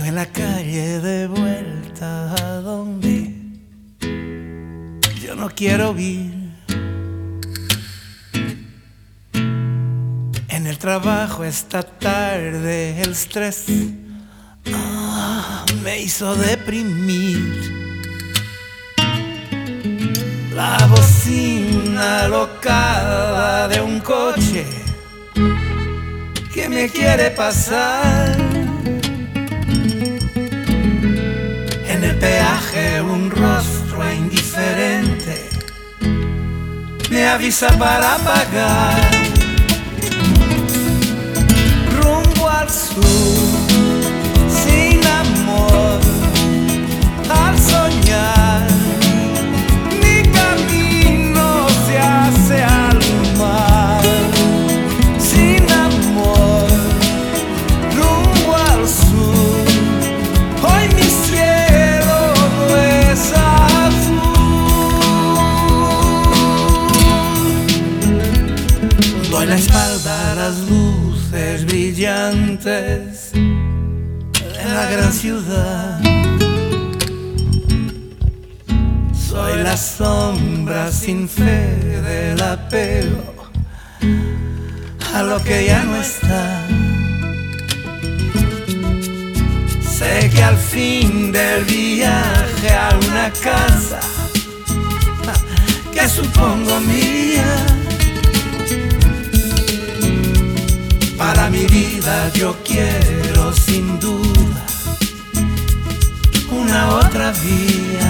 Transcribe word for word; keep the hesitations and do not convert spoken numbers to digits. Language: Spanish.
en la calle de vuelta a donde yo no quiero ir. En el trabajo esta tarde el estrés ah, me hizo deprimir. La bocina alocada de un coche que me quiere pasar. En el peaje un rostro indiferente me avisa para pagar. Rumbo al sur, sin amor, al soñar, mi camino se hace al mar. Sin amor, rumbo al sur, hoy mi cielo no es azul. Doy la espalda a las luces brillantes en la gran ciudad. Soy la sombra sin fe del apego a lo que ya no está. Sé que al fin del viaje a una casa que supongo mía, para mi vida yo quiero sin duda una otra vía.